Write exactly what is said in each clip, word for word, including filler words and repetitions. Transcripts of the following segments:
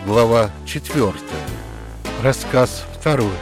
Глава четвертая. Рассказ второй.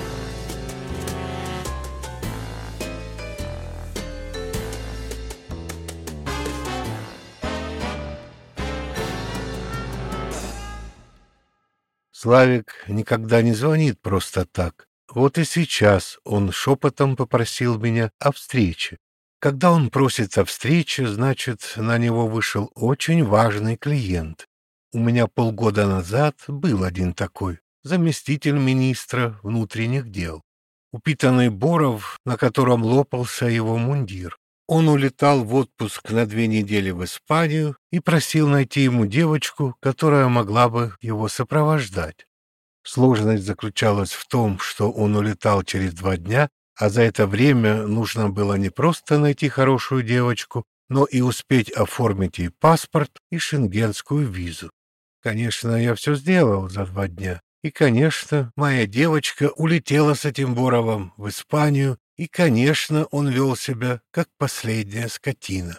Славик никогда не звонит просто так. Вот и сейчас он шепотом попросил меня о встрече. Когда он просит о встрече, значит, на него вышел очень важный клиент. У меня полгода назад был один такой, заместитель министра внутренних дел. Упитанный Боров, на котором лопался его мундир. Он улетал в отпуск на две недели в Испанию и просил найти ему девочку, которая могла бы его сопровождать. Сложность заключалась в том, что он улетал через два дня, а за это время нужно было не просто найти хорошую девочку, но и успеть оформить ей паспорт и шенгенскую визу. Конечно, я все сделал за два дня. И, конечно, моя девочка улетела с этим Боровым в Испанию, и, конечно, он вел себя, как последняя скотина.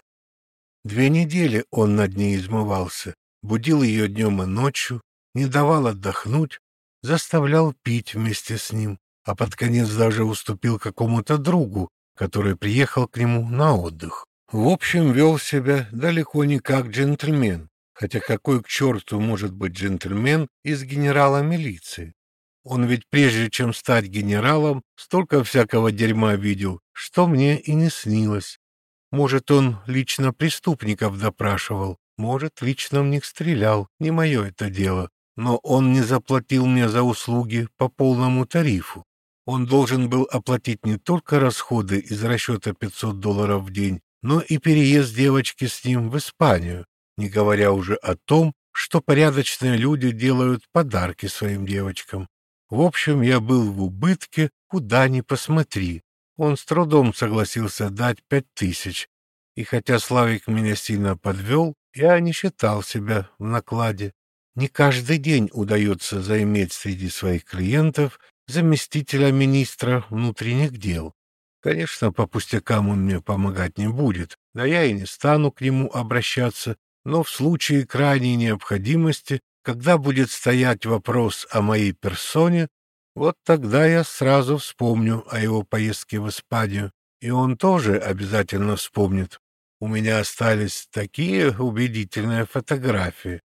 Две недели он над ней измывался, будил ее днем и ночью, не давал отдохнуть, заставлял пить вместе с ним, а под конец даже уступил какому-то другу, который приехал к нему на отдых. В общем, вел себя далеко не как джентльмен. Хотя какой к черту может быть джентльмен из генерала милиции? Он ведь прежде чем стать генералом, столько всякого дерьма видел, что мне и не снилось. Может, он лично преступников допрашивал, может, лично в них стрелял, не мое это дело. Но он не заплатил мне за услуги по полному тарифу. Он должен был оплатить не только расходы из расчета пятьсот долларов в день, но и переезд девочки с ним в Испанию. Не говоря уже о том, что порядочные люди делают подарки своим девочкам. В общем, я был в убытке, куда ни посмотри. Он с трудом согласился дать пять тысяч. И хотя Славик меня сильно подвел, я не считал себя в накладе. Не каждый день удается заиметь среди своих клиентов заместителя министра внутренних дел. Конечно, по пустякам он мне помогать не будет, да я и не стану к нему обращаться. Но в случае крайней необходимости, когда будет стоять вопрос о моей персоне, вот тогда я сразу вспомню о его поездке в Испанию, и он тоже обязательно вспомнит. У меня остались такие убедительные фотографии.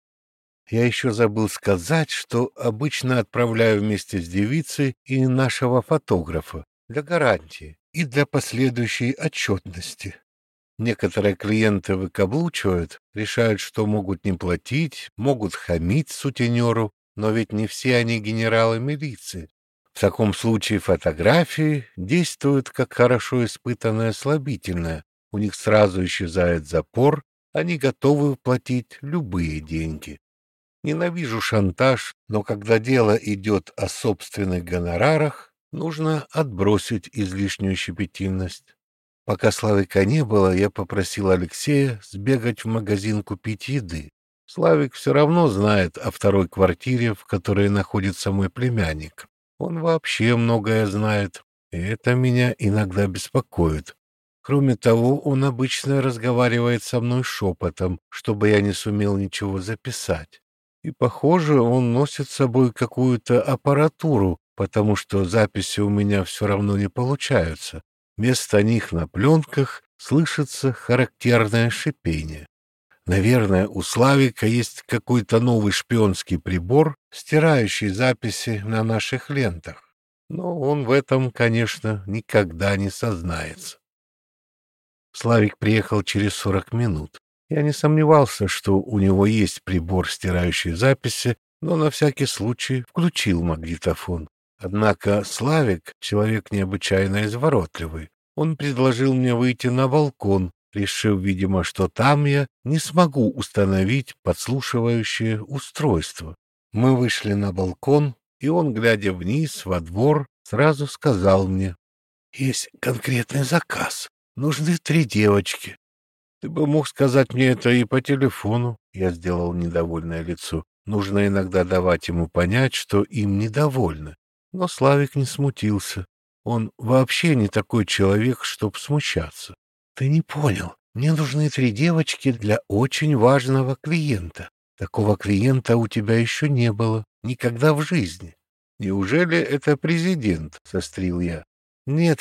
Я еще забыл сказать, что обычно отправляю вместе с девицей и нашего фотографа для гарантии и для последующей отчетности. Некоторые клиенты выкаблучивают, решают, что могут не платить, могут хамить сутенеру, но ведь не все они генералы милиции. В таком случае фотографии действуют как хорошо испытанное слабительное. У них сразу исчезает запор, они готовы платить любые деньги. Ненавижу шантаж, но когда дело идет о собственных гонорарах, нужно отбросить излишнюю щепетильность. Пока Славика не было, я попросил Алексея сбегать в магазин купить еды. Славик все равно знает о второй квартире, в которой находится мой племянник. Он вообще многое знает, и это меня иногда беспокоит. Кроме того, он обычно разговаривает со мной шепотом, чтобы я не сумел ничего записать. И, похоже, он носит с собой какую-то аппаратуру, потому что записи у меня все равно не получаются. Вместо них на пленках слышится характерное шипение. Наверное, у Славика есть какой-то новый шпионский прибор, стирающий записи на наших лентах. Но он в этом, конечно, никогда не сознается. Славик приехал через сорок минут. Я не сомневался, что у него есть прибор, стирающий записи, но на всякий случай включил магнитофон. Однако Славик — человек необычайно изворотливый. Он предложил мне выйти на балкон, решив, видимо, что там я не смогу установить подслушивающее устройство. Мы вышли на балкон, и он, глядя вниз, во двор, сразу сказал мне: «Есть конкретный заказ. Нужны три девочки». «Ты бы мог сказать мне это и по телефону», — я сделал недовольное лицо. Нужно иногда давать ему понять, что им недовольны. Но Славик не смутился. Он вообще не такой человек, чтоб смущаться. «Ты не понял. Мне нужны три девочки для очень важного клиента. Такого клиента у тебя еще не было. Никогда в жизни. Неужели это президент? — сострил я. Нет,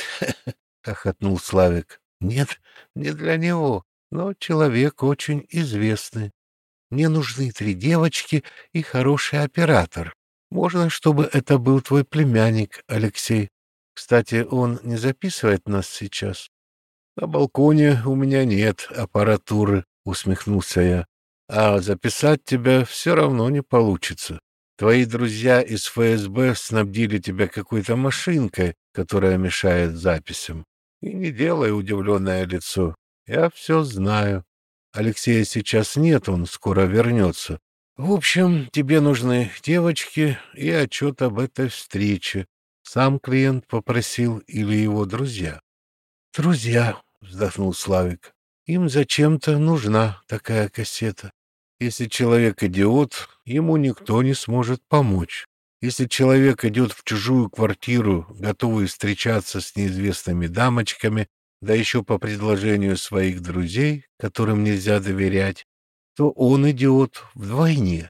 — хохотнул Славик. Нет, не для него, но человек очень известный. Мне нужны три девочки и хороший оператор. Можно, чтобы это был твой племянник, Алексей. Кстати, он не записывает нас сейчас. На балконе у меня нет аппаратуры, — усмехнулся я. А записать тебя все равно не получится. Твои друзья из эф эс бэ снабдили тебя какой-то машинкой, которая мешает записям. И не делай удивленное лицо. Я все знаю. Алексея сейчас нет, он скоро вернется. В общем, тебе нужны девочки и отчет об этой встрече. Сам клиент попросил или его друзья? — Друзья, — вздохнул Славик. — Им зачем-то нужна такая кассета. Если человек идиот, ему никто не сможет помочь. Если человек идет в чужую квартиру, готовый встречаться с неизвестными дамочками, да еще по предложению своих друзей, которым нельзя доверять, то он идиот вдвойне.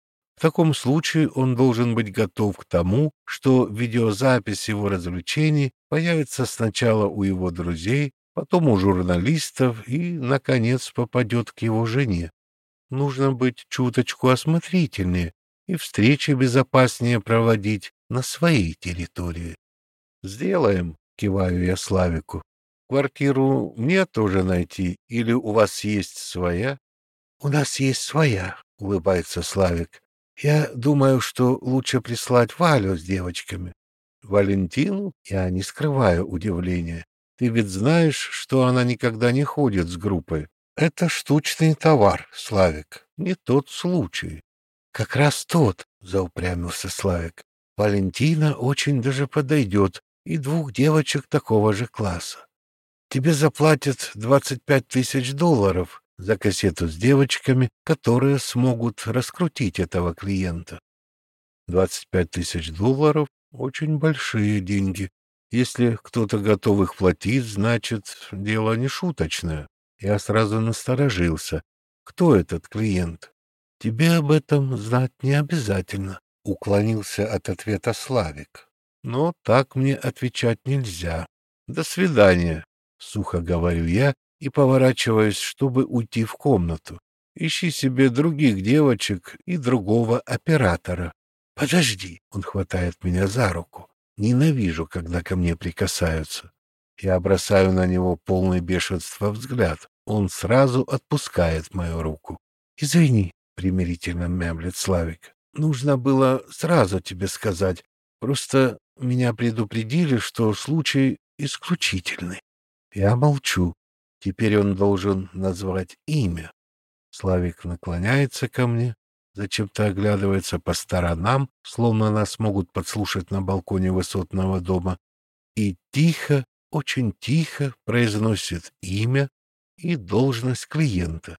В таком случае он должен быть готов к тому, что видеозапись его развлечений появится сначала у его друзей, потом у журналистов и, наконец, попадет к его жене. Нужно быть чуточку осмотрительнее и встречи безопаснее проводить на своей территории. — Сделаем, — киваю я Славику. — Квартиру мне тоже найти или у вас есть своя? — У нас есть своя, — улыбается Славик. — Я думаю, что лучше прислать Валю с девочками. — Валентину? Я не скрываю удивления. Ты ведь знаешь, что она никогда не ходит с группой. Это штучный товар, Славик, не тот случай. — Как раз тот, — заупрямился Славик. — Валентина очень даже подойдет, и двух девочек такого же класса. Тебе заплатят двадцать пять тысяч долларов за кассету с девочками, которые смогут раскрутить этого клиента. Двадцать пять тысяч долларов — очень большие деньги. Если кто-то готов их платить, значит, дело не шуточное. Я сразу насторожился. Кто этот клиент? Тебе об этом знать не обязательно, — уклонился от ответа Славик. Но так мне отвечать нельзя. До свидания, — сухо говорю я и поворачиваюсь, чтобы уйти в комнату. Ищи себе других девочек и другого оператора. Подожди, — он хватает меня за руку. Ненавижу, когда ко мне прикасаются. Я бросаю на него полный бешенства взгляд. Он сразу отпускает мою руку. — Извини, — примирительно мямлет Славик. — Нужно было сразу тебе сказать. Просто меня предупредили, что случай исключительный. Я молчу. Теперь он должен назвать имя. Славик наклоняется ко мне, зачем-то оглядывается по сторонам, словно нас могут подслушать на балконе высотного дома, и тихо, очень тихо произносит имя и должность клиента.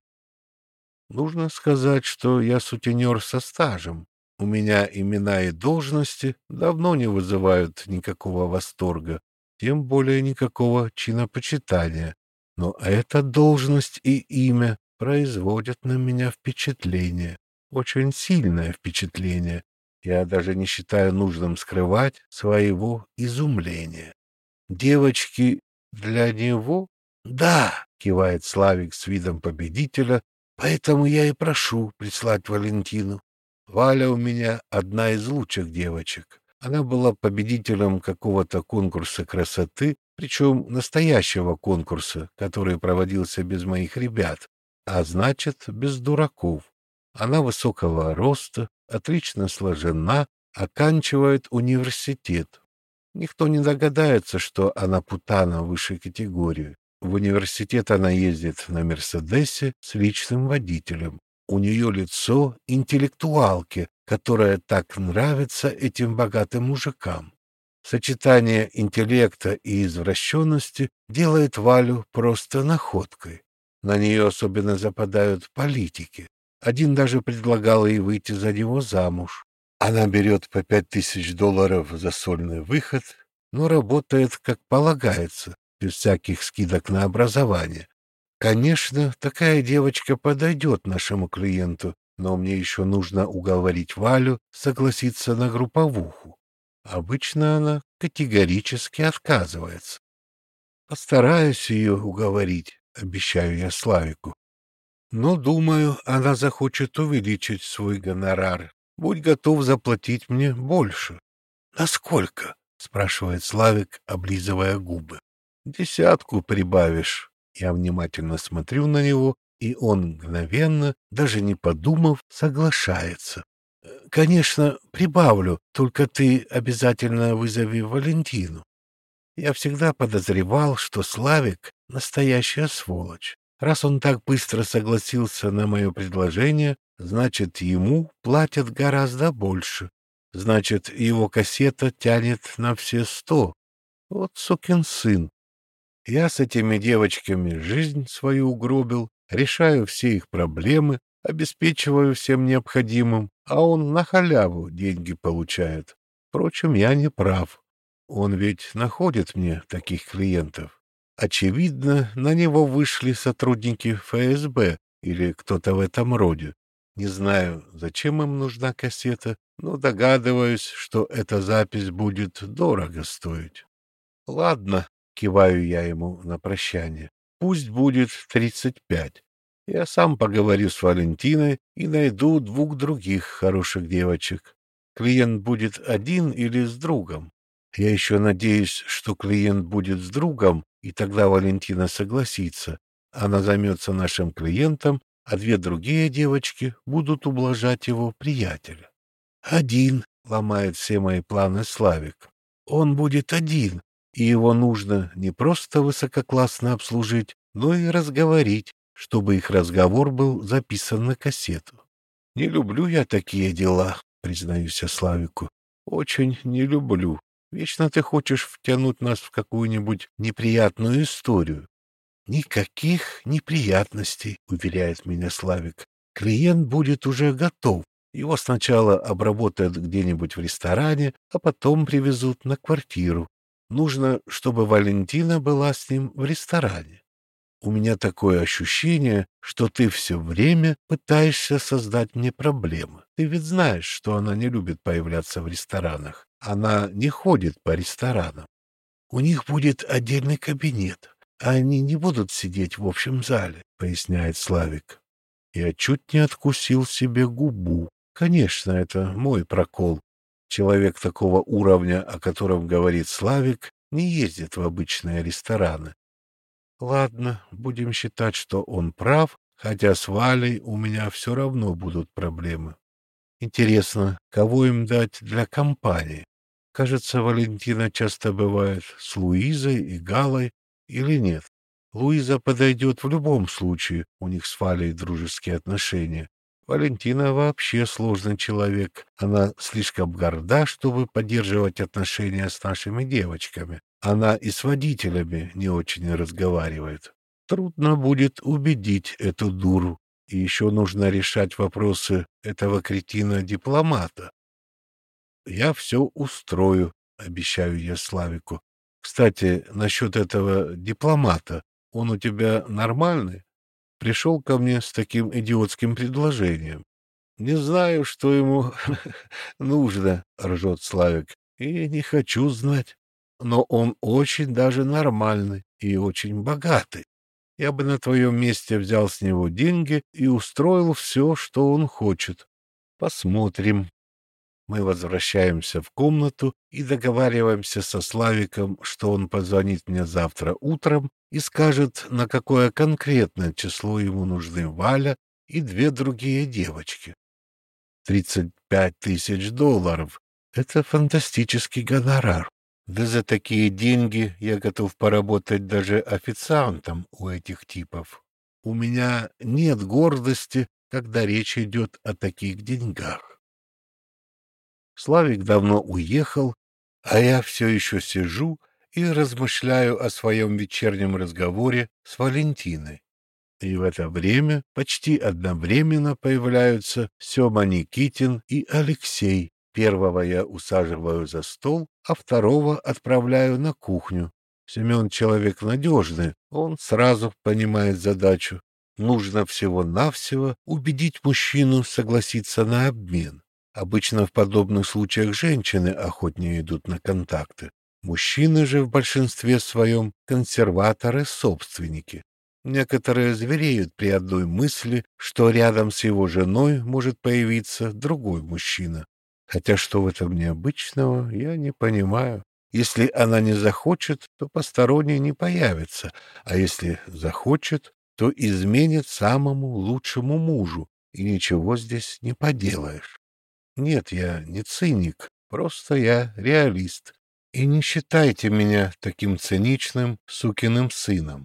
Нужно сказать, что я сутенер со стажем. У меня имена и должности давно не вызывают никакого восторга, тем более никакого чинопочитания. Но эта должность и имя производят на меня впечатление, очень сильное впечатление. Я даже не считаю нужным скрывать своего изумления. Девочки для него? Да, кивает Славик с видом победителя, поэтому я и прошу прислать Валентину. Валя у меня одна из лучших девочек. Она была победителем какого-то конкурса красоты, причем настоящего конкурса, который проводился без моих ребят, а значит, без дураков. Она высокого роста, отлично сложена, оканчивает университет. Никто не догадается, что она путана высшей категории. В университет она ездит на «Мерседесе» с личным водителем. У нее лицо интеллектуалки, которая так нравится этим богатым мужикам. Сочетание интеллекта и извращенности делает Валю просто находкой. На нее особенно западают политики. Один даже предлагал ей выйти за него замуж. Она берет по пять тысяч долларов за сольный выход, но работает как полагается, без всяких скидок на образование. Конечно, такая девочка подойдет нашему клиенту, Но мне еще нужно уговорить Валю согласиться на групповуху. Обычно она категорически отказывается. Постараюсь ее уговорить, обещаю я Славику. Но, думаю, она захочет увеличить свой гонорар. Будь готов заплатить мне больше. — Насколько? — спрашивает Славик, облизывая губы. — Десятку прибавишь. Я внимательно смотрю на него, и он мгновенно, даже не подумав, соглашается. — Конечно, прибавлю, только ты обязательно вызови Валентину. Я всегда подозревал, что Славик — настоящая сволочь. Раз он так быстро согласился на мое предложение, значит, ему платят гораздо больше. Значит, его кассета тянет на все сто. Вот сукин сын. Я с этими девочками жизнь свою угробил, решаю все их проблемы, обеспечиваю всем необходимым, а он на халяву деньги получает. Впрочем, я не прав. Он ведь находит мне таких клиентов. Очевидно, на него вышли сотрудники эф эс бэ или кто-то в этом роде. Не знаю, зачем им нужна кассета, но догадываюсь, что эта запись будет дорого стоить. Ладно, киваю я ему на прощание. Пусть будет тридцать пять. Я сам поговорю с Валентиной и найду двух других хороших девочек. Клиент будет один или с другом? Я еще надеюсь, что клиент будет с другом, и тогда Валентина согласится. Она займется нашим клиентом, а две другие девочки будут ублажать его приятеля. Один, ломает все мои планы Славик. Он будет один, и его нужно не просто высококлассно обслужить, но и разговорить, чтобы их разговор был записан на кассету. Не люблю я такие дела, признаюсь я Славику. Очень не люблю. Вечно ты хочешь втянуть нас в какую-нибудь неприятную историю. Никаких неприятностей, уверяет меня Славик. Клиент будет уже готов. Его сначала обработают где-нибудь в ресторане, а потом привезут на квартиру. Нужно, чтобы Валентина была с ним в ресторане. У меня такое ощущение, что ты все время пытаешься создать мне проблемы. Ты ведь знаешь, что она не любит появляться в ресторанах. Она не ходит по ресторанам. У них будет отдельный кабинет, а они не будут сидеть в общем зале, поясняет Славик. Я чуть не откусил себе губу. Конечно, это мой прокол. Человек такого уровня, о котором говорит Славик, не ездит в обычные рестораны. Ладно, будем считать, что он прав, хотя с Валей у меня все равно будут проблемы. Интересно, кого им дать для компании? Кажется, Валентина часто бывает с Луизой и Галой, или нет? Луиза подойдет в любом случае, у них с Валей дружеские отношения. Валентина вообще сложный человек. Она слишком горда, чтобы поддерживать отношения с нашими девочками. Она и с водителями не очень разговаривает. Трудно будет убедить эту дуру. И еще нужно решать вопросы этого кретина-дипломата. Я все устрою, обещаю я Славику. Кстати, насчет этого дипломата. Он у тебя нормальный? Пришел ко мне с таким идиотским предложением. Не знаю, что ему нужно, ржет Славик, и не хочу знать. Но он очень даже нормальный и очень богатый. Я бы на твоем месте взял с него деньги и устроил все, что он хочет. Посмотрим. Мы возвращаемся в комнату и договариваемся со Славиком, что он позвонит мне завтра утром и скажет, на какое конкретное число ему нужны Валя и две другие девочки. Тридцать пять тысяч долларов — это фантастический гонорар. Да за такие деньги я готов поработать даже официантом у этих типов. У меня нет гордости, когда речь идет о таких деньгах. Славик давно уехал, а я все еще сижу и размышляю о своем вечернем разговоре с Валентиной. И в это время почти одновременно появляются Сема Никитин и Алексей. Первого я усаживаю за стол, а второго отправляю на кухню. Семен человек надежный, он сразу понимает задачу. Нужно всего-навсего убедить мужчину согласиться на обмен. Обычно в подобных случаях женщины охотнее идут на контакты. Мужчины же в большинстве своем консерваторы-собственники. Некоторые звереют при одной мысли, что рядом с его женой может появиться другой мужчина. Хотя что в этом необычного, я не понимаю. Если она не захочет, то посторонний не появится, а если захочет, то изменит самому лучшему мужу, и ничего здесь не поделаешь. Нет, я не циник, просто я реалист. И не считайте меня таким циничным сукиным сыном.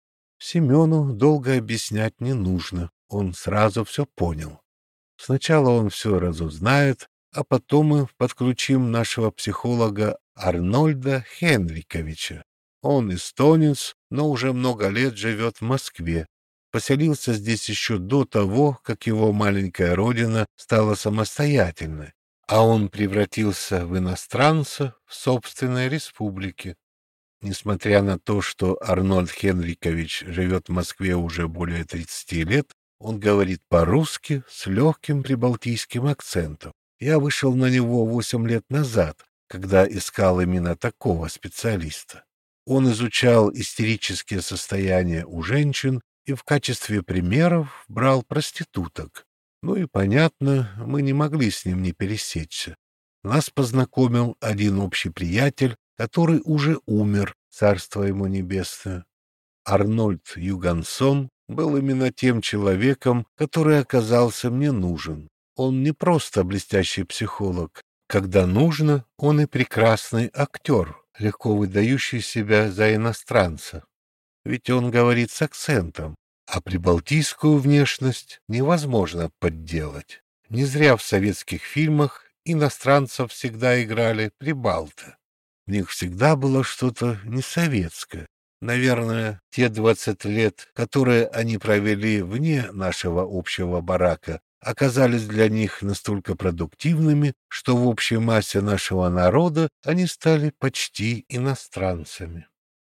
Семену долго объяснять не нужно, он сразу все понял. Сначала он все разузнает, а потом мы подключим нашего психолога Арнольда Хенриковича. Он эстонец, но уже много лет живет в Москве. Поселился здесь еще до того, как его маленькая родина стала самостоятельной, а он превратился в иностранца в собственной республике. Несмотря на то, что Арнольд Хенрикович живет в Москве уже более тридцати лет, он говорит по-русски с легким прибалтийским акцентом. Я вышел на него восемь лет назад, когда искал именно такого специалиста. Он изучал истерические состояния у женщин и в качестве примеров брал проституток. Ну и понятно, мы не могли с ним не пересечься. Нас познакомил один общий приятель, который уже умер, царство ему небесное. Арнольд Югансон был именно тем человеком, который оказался мне нужен. Он не просто блестящий психолог. Когда нужно, он и прекрасный актер, легко выдающий себя за иностранца. Ведь он говорит с акцентом, а прибалтийскую внешность невозможно подделать. Не зря в советских фильмах иностранцев всегда играли прибалты. В них всегда было что-то несоветское. Наверное, те двадцать лет, которые они провели вне нашего общего барака, оказались для них настолько продуктивными, что в общей массе нашего народа они стали почти иностранцами.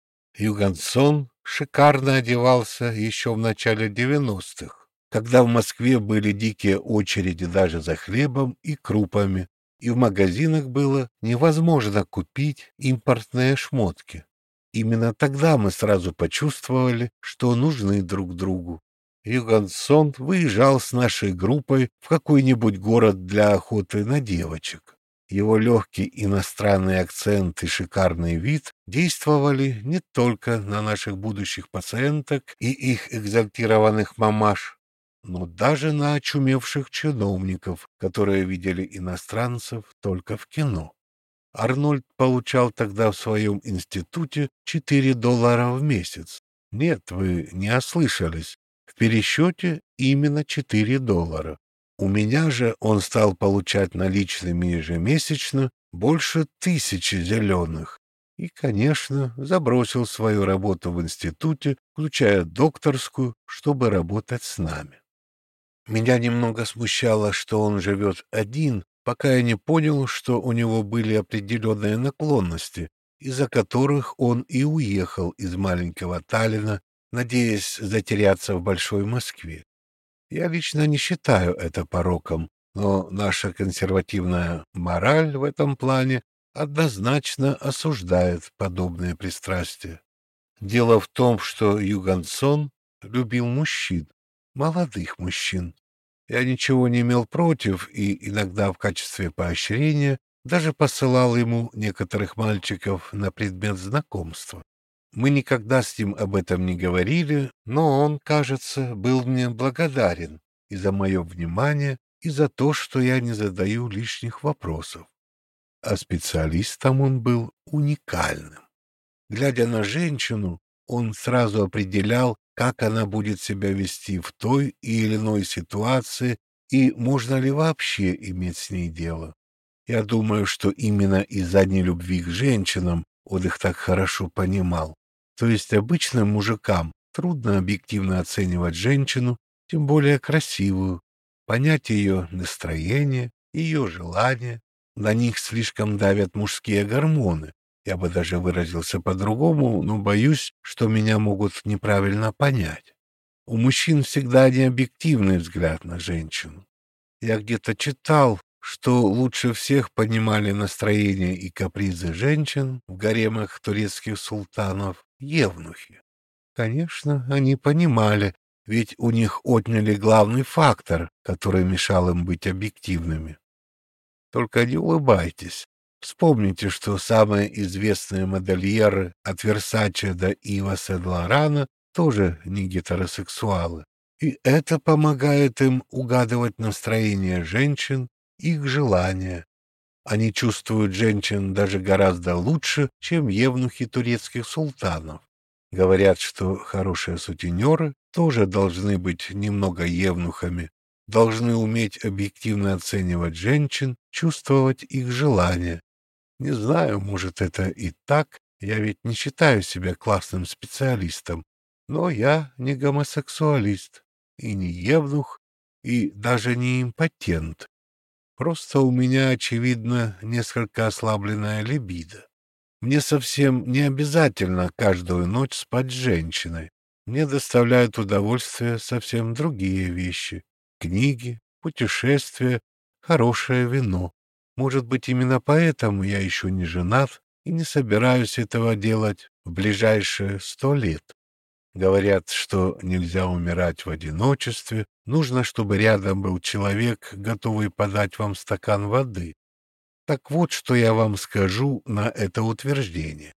Югансон шикарно одевался еще в начале девяностых, когда в Москве были дикие очереди даже за хлебом и крупами, и в магазинах было невозможно купить импортные шмотки. Именно тогда мы сразу почувствовали, что нужны друг другу. Югансон выезжал с нашей группой в какой-нибудь город для охоты на девочек. Его легкий иностранный акцент и шикарный вид действовали не только на наших будущих пациенток и их экзальтированных мамаш, но даже на очумевших чиновников, которые видели иностранцев только в кино. Арнольд получал тогда в своем институте четыре доллара в месяц. Нет, вы не ослышались. В пересчете именно четыре доллара. У меня же он стал получать наличными ежемесячно больше тысячи зеленых. И, конечно, забросил свою работу в институте, включая докторскую, чтобы работать с нами. Меня немного смущало, что он живет один, пока я не понял, что у него были определенные наклонности, из-за которых он и уехал из маленького Таллина, надеясь затеряться в большой Москве. Я лично не считаю это пороком, но наша консервативная мораль в этом плане однозначно осуждает подобные пристрастия. Дело в том, что Югансон любил мужчин, молодых мужчин. Я ничего не имел против и иногда в качестве поощрения даже посылал ему некоторых мальчиков на предмет знакомства. Мы никогда с ним об этом не говорили, но он, кажется, был мне благодарен и за мое внимание, и за то, что я не задаю лишних вопросов. А специалистом он был уникальным. Глядя на женщину, он сразу определял, как она будет себя вести в той или иной ситуации и можно ли вообще иметь с ней дело. Я думаю, что именно из-за нелюбви к женщинам он их так хорошо понимал. То есть обычным мужикам трудно объективно оценивать женщину, тем более красивую, понять ее настроение, ее желания. На них слишком давят мужские гормоны. Я бы даже выразился по-другому, но боюсь, что меня могут неправильно понять. У мужчин всегда необъективный взгляд на женщину. Я где-то читал, что лучше всех понимали настроения и капризы женщин в гаремах турецких султанов евнухи. Конечно, они понимали, ведь у них отняли главный фактор, который мешал им быть объективными. Только не улыбайтесь. Вспомните, что самые известные модельеры от Версаче до Ива Сен-Лорана тоже не гетеросексуалы. И это помогает им угадывать настроение женщин, их желания. Они чувствуют женщин даже гораздо лучше, чем евнухи турецких султанов. Говорят, что хорошие сутенеры тоже должны быть немного евнухами, должны уметь объективно оценивать женщин, чувствовать их желания. Не знаю, может, это и так, я ведь не считаю себя классным специалистом, но я не гомосексуалист, и не евнух, и даже не импотент. Просто у меня, очевидно, несколько ослабленная либидо. Мне совсем не обязательно каждую ночь спать с женщиной. Мне доставляют удовольствие совсем другие вещи. Книги, путешествия, хорошее вино. Может быть, именно поэтому я еще не женат и не собираюсь этого делать в ближайшие сто лет. Говорят, что нельзя умирать в одиночестве, нужно, чтобы рядом был человек, готовый подать вам стакан воды. Так вот, что я вам скажу на это утверждение.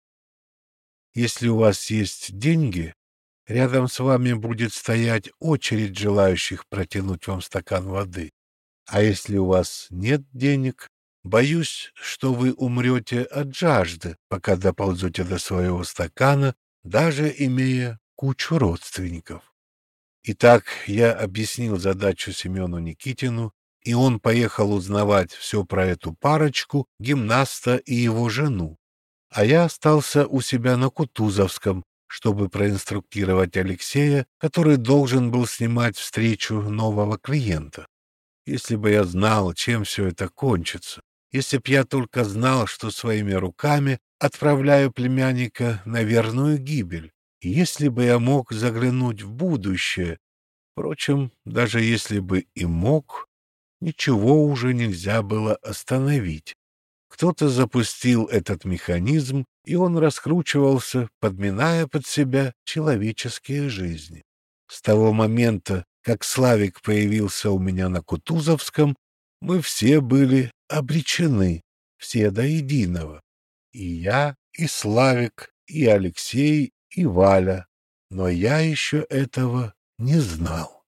Если у вас есть деньги, рядом с вами будет стоять очередь желающих протянуть вам стакан воды. А если у вас нет денег, боюсь, что вы умрете от жажды, пока доползете до своего стакана, даже имея кучу родственников. Итак, я объяснил задачу Семену Никитину, и он поехал узнавать все про эту парочку, гимнаста и его жену. А я остался у себя на Кутузовском, чтобы проинструктировать Алексея, который должен был снимать встречу нового клиента. Если бы я знал, чем все это кончится, если б я только знал, что своими руками отправляю племянника на верную гибель, и если бы я мог заглянуть в будущее, впрочем, даже если бы и мог, ничего уже нельзя было остановить. Кто-то запустил этот механизм, и он раскручивался, подминая под себя человеческие жизни. С того момента, как Славик появился у меня на Кутузовском, мы все были обречены, все до единого. И я, и Славик, и Алексей, и Валя. Но я еще этого не знал.